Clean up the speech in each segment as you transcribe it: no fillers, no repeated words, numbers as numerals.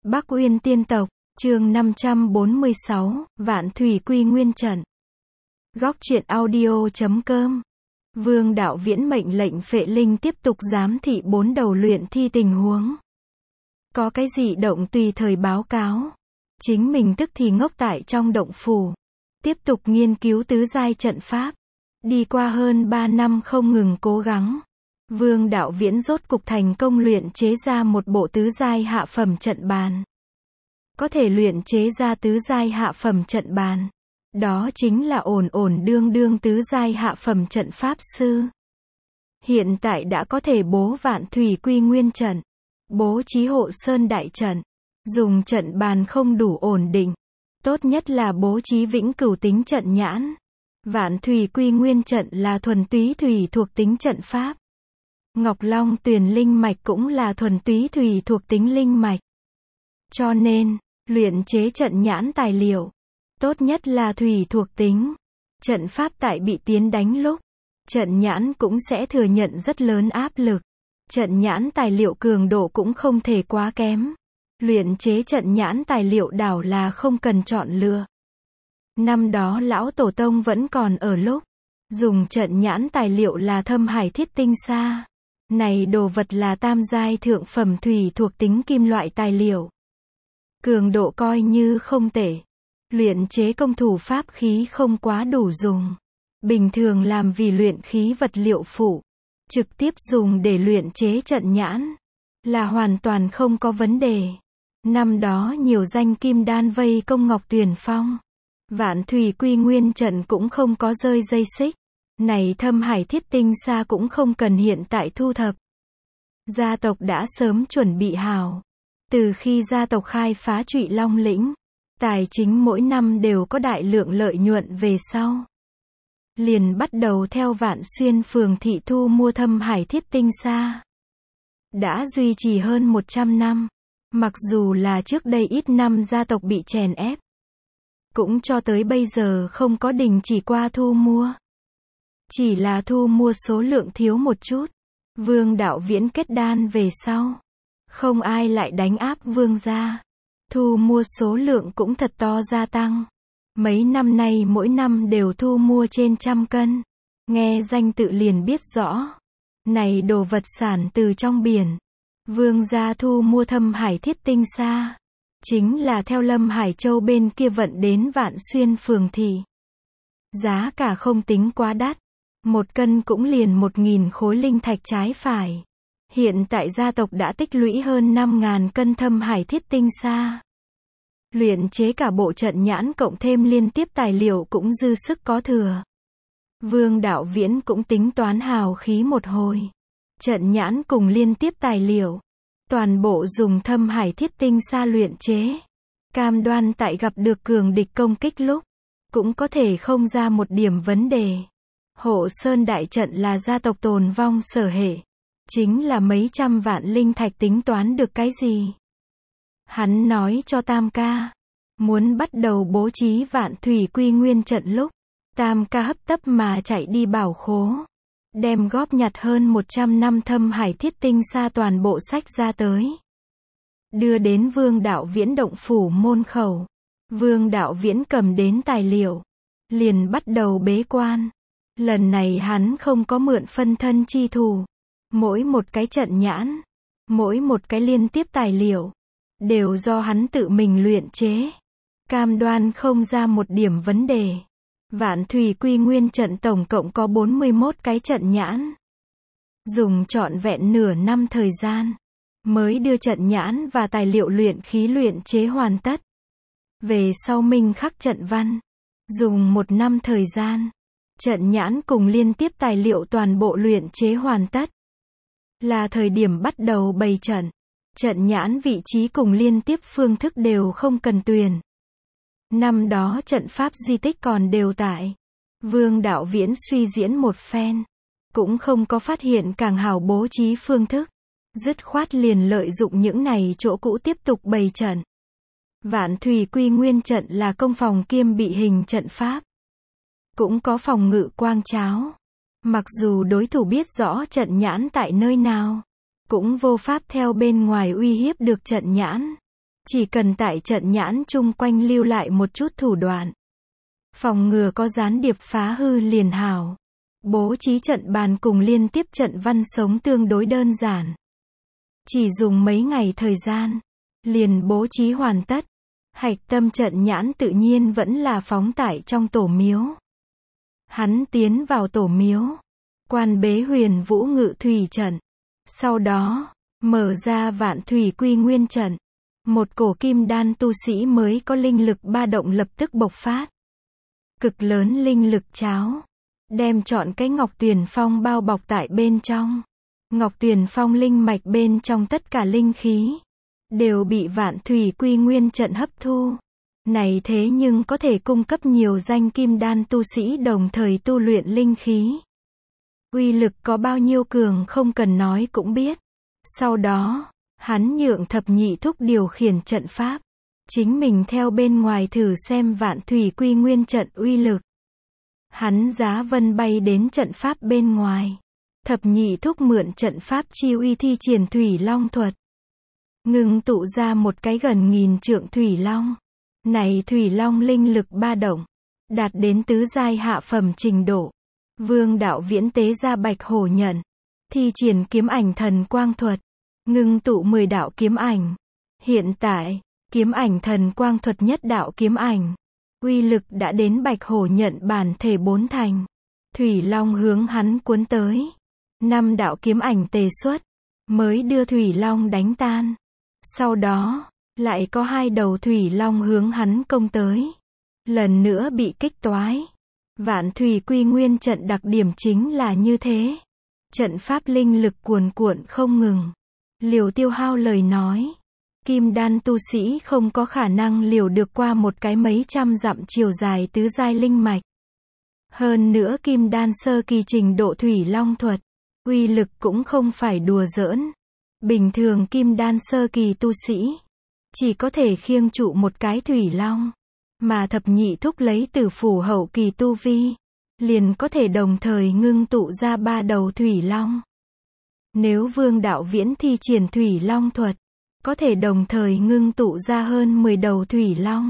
Bắc Uyên Tiên Tộc, chương 546, Vạn Thủy Quy Nguyên Trận. Góc truyện audio.com. Vương Đạo Viễn mệnh lệnh Phệ Linh tiếp tục giám thị 4 đầu luyện thi tình huống. Có cái gì động tùy thời báo cáo. Chính mình tức thì ngốc tại trong động phủ. Tiếp tục nghiên cứu tứ giai trận pháp. Đi qua hơn 3 năm không ngừng cố gắng. Vương Đạo Viễn rốt cục thành công luyện chế ra một bộ tứ giai hạ phẩm trận bàn. Có thể luyện chế ra tứ giai hạ phẩm trận bàn. Đó chính là ổn đương đương tứ giai hạ phẩm trận pháp sư. Hiện tại đã có thể bố Vạn Thủy Quy Nguyên Trận. Bố trí Hộ Sơn Đại Trận. Dùng trận bàn không đủ ổn định. Tốt nhất là bố trí vĩnh cửu tính trận nhãn. Vạn Thủy Quy Nguyên Trận là thuần túy thủy thuộc tính trận pháp. Ngọc Long Tuyền Linh Mạch cũng là thuần túy thủy thuộc tính linh mạch. Cho nên, luyện chế trận nhãn tài liệu, tốt nhất là thủy thuộc tính. Trận pháp tại bị tiến đánh lúc, trận nhãn cũng sẽ thừa nhận rất lớn áp lực. Trận nhãn tài liệu cường độ cũng không thể quá kém. Luyện chế trận nhãn tài liệu đảo là không cần chọn lựa. Năm đó lão tổ tông vẫn còn ở lúc, dùng trận nhãn tài liệu là Thâm Hải Thiết Tinh Sa. Này đồ vật là tam giai thượng phẩm thủy thuộc tính kim loại tài liệu. Cường độ coi như không tệ. Luyện chế công thủ pháp khí không quá đủ dùng. Bình thường làm vì luyện khí vật liệu phụ. Trực tiếp dùng để luyện chế trận nhãn. Là hoàn toàn không có vấn đề. Năm đó nhiều danh kim đan vây công Ngọc Tuyền Phong. Vạn Thủy Quy Nguyên Trận cũng không có rơi dây xích. Này Thâm Hải Thiết Tinh Sa cũng không cần hiện tại thu thập. Gia tộc đã sớm chuẩn bị hào. Từ khi gia tộc khai phá Trụy Long lĩnh, tài chính mỗi năm đều có đại lượng lợi nhuận về sau. Liền bắt đầu theo Vạn Xuyên phường thị thu mua Thâm Hải Thiết Tinh Sa. Đã duy trì hơn 100 năm. Mặc dù là trước đây ít năm gia tộc bị chèn ép, cũng cho tới bây giờ không có đình chỉ qua thu mua. Chỉ là thu mua số lượng thiếu một chút. Vương Đạo Viễn kết đan về sau, không ai lại đánh áp vương gia. Thu mua số lượng cũng thật to gia tăng. Mấy năm nay mỗi năm đều thu mua trên 100 cân. Nghe danh tự liền biết rõ. Này đồ vật sản từ trong biển. Vương gia thu mua Thâm Hải Thiết Tinh Sa. Chính là theo Lâm Hải Châu bên kia vận đến Vạn Xuyên phường thị. Giá cả không tính quá đắt. 1 cân cũng liền 1.000 khối linh thạch trái phải. Hiện tại gia tộc đã tích lũy hơn 5.000 cân Thâm Hải Thiết Tinh Sa. Luyện chế cả bộ trận nhãn cộng thêm liên tiếp tài liệu cũng dư sức có thừa. Vương Đạo Viễn cũng tính toán hào khí một hồi. Trận nhãn cùng liên tiếp tài liệu, toàn bộ dùng Thâm Hải Thiết Tinh Sa luyện chế. Cam đoan tại gặp được cường địch công kích lúc, cũng có thể không ra một điểm vấn đề. Hộ Sơn Đại Trận là gia tộc tồn vong sở hệ. Chính là mấy trăm vạn linh thạch tính toán được cái gì. Hắn nói cho Tam ca. Muốn bắt đầu bố trí Vạn Thủy Quy Nguyên Trận lúc. Tam ca hấp tấp mà chạy đi bảo khố. Đem góp nhặt hơn 100 năm Thâm Hải Thiết Tinh Sa toàn bộ sách ra tới. Đưa đến Vương Đạo Viễn động phủ môn khẩu. Vương Đạo Viễn cầm đến tài liệu. Liền bắt đầu bế quan. Lần này hắn không có mượn phân thân chi thủ. Mỗi một cái trận nhãn, mỗi một cái liên tiếp tài liệu, đều do hắn tự mình luyện chế. Cam đoan không ra một điểm vấn đề. Vạn Thủy Quy Nguyên Trận tổng cộng có 41 cái trận nhãn. Dùng trọn vẹn nửa năm thời gian, mới đưa trận nhãn và tài liệu luyện khí luyện chế hoàn tất. Về sau minh khắc trận văn, dùng 1 năm thời gian. Trận nhãn cùng liên tiếp tài liệu toàn bộ luyện chế hoàn tất. Là thời điểm bắt đầu bày trận. Trận nhãn vị trí cùng liên tiếp phương thức đều không cần tuyển. Năm đó trận pháp di tích còn đều tại. Vương Đạo Viễn suy diễn một phen. Cũng không có phát hiện càng hảo bố trí phương thức. Dứt khoát liền lợi dụng những này chỗ cũ tiếp tục bày trận. Vạn Thủy Quy Nguyên Trận là công phòng kiêm bị hình trận pháp. Cũng có phòng ngự quang cháo. Mặc dù đối thủ biết rõ trận nhãn tại nơi nào, cũng vô pháp theo bên ngoài uy hiếp được trận nhãn. Chỉ cần tại trận nhãn chung quanh lưu lại một chút thủ đoạn, phòng ngừa có gián điệp phá hư liền hảo. Bố trí trận bàn cùng liên tiếp trận văn sống tương đối đơn giản. Chỉ dùng mấy ngày thời gian, liền bố trí hoàn tất. Hạch tâm trận nhãn tự nhiên vẫn là phóng tại trong tổ miếu. Hắn tiến vào tổ miếu, quan bế Huyền Vũ Ngự Thủy trận. Sau đó, mở ra Vạn Thủy Quy Nguyên trận. Một cổ kim đan tu sĩ mới có linh lực ba động lập tức bộc phát. Cực lớn linh lực cháo, đem trọn cái Ngọc Tuyền Phong bao bọc tại bên trong. Ngọc Tuyền Phong linh mạch bên trong tất cả linh khí đều bị Vạn Thủy Quy Nguyên trận hấp thu. Này thế nhưng có thể cung cấp nhiều danh kim đan tu sĩ đồng thời tu luyện linh khí. Uy lực có bao nhiêu cường không cần nói cũng biết. Sau đó, hắn nhượng Thập Nhị Thúc điều khiển trận pháp. Chính mình theo bên ngoài thử xem Vạn Thủy Quy Nguyên trận uy lực. Hắn giá vân bay đến trận pháp bên ngoài. Thập Nhị Thúc mượn trận pháp chi uy thi triển Thủy Long thuật. Ngưng tụ ra một cái gần 1000 trượng Thủy Long. Này Thủy Long linh lực ba động, đạt đến tứ giai hạ phẩm trình độ. Vương Đạo Viễn tế ra Bạch Hổ nhận, thi triển kiếm ảnh thần quang thuật, ngưng tụ 10 đạo kiếm ảnh. Hiện tại, kiếm ảnh thần quang thuật nhất đạo kiếm ảnh, uy lực đã đến Bạch Hổ nhận bản thể 4 thành. Thủy Long hướng hắn cuốn tới. 5 đạo kiếm ảnh tề xuất, mới đưa Thủy Long đánh tan. Sau đó, lại có 2 đầu Thủy Long hướng hắn công tới. Lần nữa bị kích toái. Vạn Thủy Quy Nguyên trận đặc điểm chính là như thế. Trận pháp linh lực cuồn cuộn không ngừng. Liều Tiêu Hao lời nói. Kim đan tu sĩ không có khả năng liều được qua một cái mấy trăm dặm chiều dài tứ giai linh mạch. Hơn nữa kim đan sơ kỳ trình độ Thủy Long thuật, uy lực cũng không phải đùa giỡn. Bình thường kim đan sơ kỳ tu sĩ chỉ có thể khiêng trụ một cái Thủy Long, mà Thập Nhị Thúc lấy Tử Phủ hậu kỳ tu vi, liền có thể đồng thời ngưng tụ ra 3 đầu Thủy Long. Nếu Vương Đạo Viễn thi triển Thủy Long thuật, có thể đồng thời ngưng tụ ra hơn 10 đầu Thủy Long.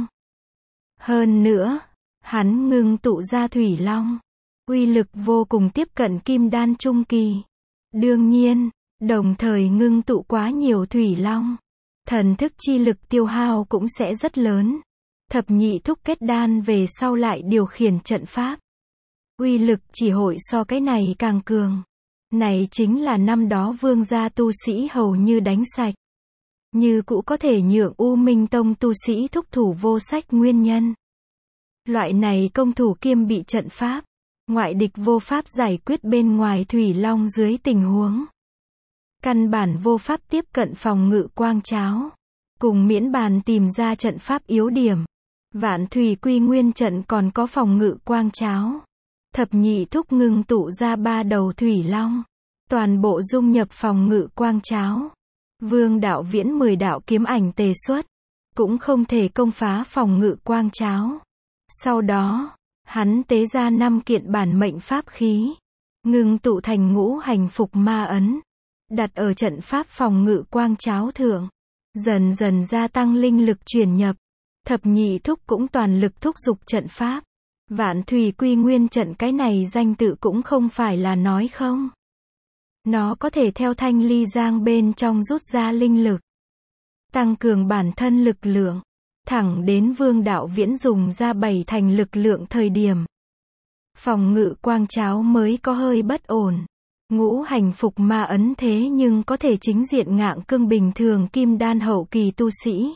Hơn nữa, hắn ngưng tụ ra Thủy Long, uy lực vô cùng tiếp cận kim đan trung kỳ. Đương nhiên, đồng thời ngưng tụ quá nhiều Thủy Long, thần thức chi lực tiêu hao cũng sẽ rất lớn. Thập Nhị Thúc kết đan về sau lại điều khiển trận pháp, uy lực chỉ hội so cái này càng cường. Này chính là năm đó Vương gia tu sĩ hầu như đánh sạch, như cũ có thể nhượng U Minh Tông tu sĩ thúc thủ vô sách nguyên nhân. Loại này công thủ kiêm bị trận pháp, ngoại địch vô pháp giải quyết bên ngoài Thủy Long dưới tình huống. Căn bản vô pháp tiếp cận phòng ngự quang cháo, cùng miễn bàn tìm ra trận pháp yếu điểm. Vạn Thủy Quy Nguyên trận còn có phòng ngự quang cháo. Thập Nhị Thúc ngưng tụ ra 3 đầu Thủy Long, toàn bộ dung nhập phòng ngự quang cháo. Vương Đạo Viễn 10 đạo kiếm ảnh tề xuất, cũng không thể công phá phòng ngự quang cháo. Sau đó, hắn tế ra 5 kiện bản mệnh pháp khí, ngưng tụ thành ngũ hành phục ma ấn, đặt ở trận pháp phòng ngự quang cháo thượng, dần dần gia tăng linh lực truyền nhập. Thập Nhị Thúc cũng toàn lực thúc giục trận pháp. Vạn Thủy Quy Nguyên trận cái này danh tự cũng không phải là nói không. Nó có thể theo thanh ly giang bên trong rút ra linh lực, tăng cường bản thân lực lượng, thẳng đến Vương Đạo Viễn dùng ra 7 thành lực lượng thời điểm. Phòng ngự quang cháo mới có hơi bất ổn. Ngũ hành phục ma ấn thế nhưng có thể chính diện ngạng cương bình thường kim đan hậu kỳ tu sĩ.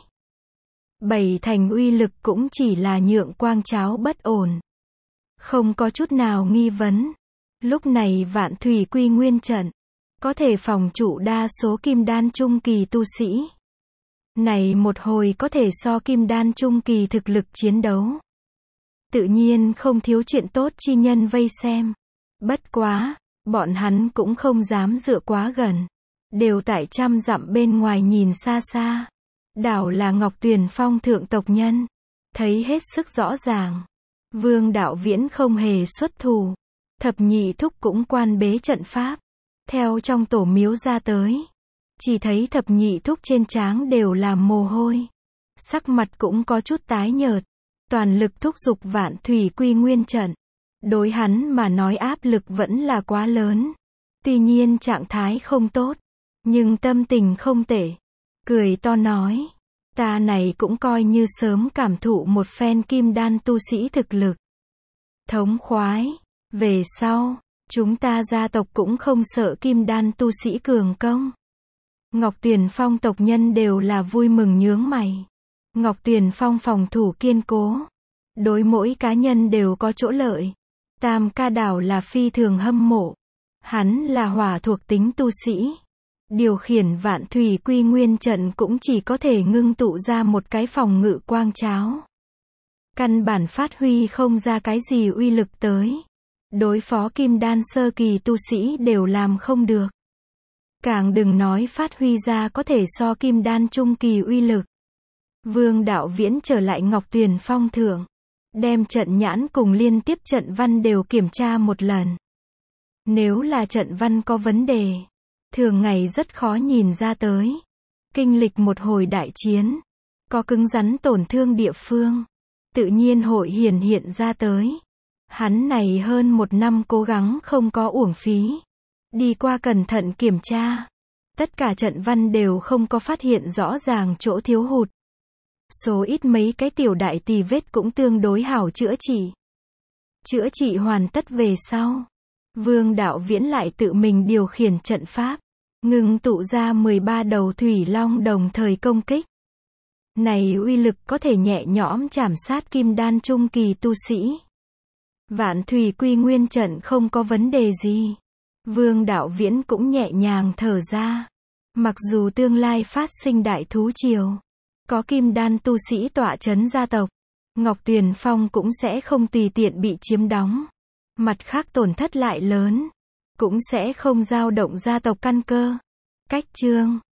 7 thành uy lực cũng chỉ là nhượng quang cháo bất ổn, không có chút nào nghi vấn. Lúc này Vạn Thủy Quy Nguyên trận có thể phòng trụ đa số kim đan trung kỳ tu sĩ. Này một hồi có thể so kim đan trung kỳ thực lực chiến đấu. Tự nhiên không thiếu chuyện tốt chi nhân vây xem. Bất quá, bọn hắn cũng không dám dựa quá gần, đều tại trăm dặm bên ngoài nhìn xa xa. Đảo là Ngọc Tuyền Phong thượng tộc nhân, thấy hết sức rõ ràng. Vương Đạo Viễn không hề xuất thủ. Thập Nhị Thúc cũng quan bế trận pháp, theo trong tổ miếu ra tới. Chỉ thấy Thập Nhị Thúc trên trán đều là mồ hôi. sắc mặt cũng có chút tái nhợt, toàn lực thúc giục Vạn Thủy Quy Nguyên trận. Đối hắn mà nói áp lực vẫn là quá lớn. Tuy nhiên trạng thái không tốt, nhưng tâm tình không tệ. Cười to nói, ta này cũng coi như sớm cảm thụ một phen kim đan tu sĩ thực lực. Thống khoái, về sau, chúng ta gia tộc cũng không sợ kim đan tu sĩ cường công. Ngọc Tuyền Phong tộc nhân đều là vui mừng nhướng mày. Ngọc Tuyền Phong phòng thủ kiên cố, đối mỗi cá nhân đều có chỗ lợi. Tam ca đảo là phi thường hâm mộ. Hắn là hỏa thuộc tính tu sĩ. Điều khiển Vạn Thủy Quy Nguyên trận cũng chỉ có thể ngưng tụ ra một cái phòng ngự quang cháo. Căn bản phát huy không ra cái gì uy lực tới. Đối phó kim đan sơ kỳ tu sĩ đều làm không được. Càng đừng nói phát huy ra có thể so kim đan trung kỳ uy lực. Vương Đạo Viễn trở lại Ngọc Tuyền Phong thượng, đem trận nhãn cùng liên tiếp trận văn đều kiểm tra một lần. Nếu là trận văn có vấn đề, thường ngày rất khó nhìn ra tới. Kinh lịch một hồi đại chiến, có cứng rắn tổn thương địa phương, tự nhiên hội hiển hiện ra tới. Hắn này hơn 1 năm cố gắng không có uổng phí. Đi qua cẩn thận kiểm tra, tất cả trận văn đều không có phát hiện rõ ràng chỗ thiếu hụt. Số ít mấy cái tiểu đại tì vết cũng tương đối hảo chữa trị. Chữa trị hoàn tất về sau, Vương Đạo Viễn lại tự mình điều khiển trận pháp, ngưng tụ ra 13 đầu thủy long đồng thời công kích. Này uy lực có thể nhẹ nhõm chảm sát kim đan trung kỳ tu sĩ. Vạn Thủy Quy Nguyên trận không có vấn đề gì. Vương Đạo Viễn cũng nhẹ nhàng thở ra. Mặc dù tương lai phát sinh đại thú triều, có kim đan tu sĩ tọa trấn gia tộc, Ngọc Tuyền Phong cũng sẽ không tùy tiện bị chiếm đóng. Mặt khác tổn thất lại lớn, cũng sẽ không dao động gia tộc căn cơ. Cách chương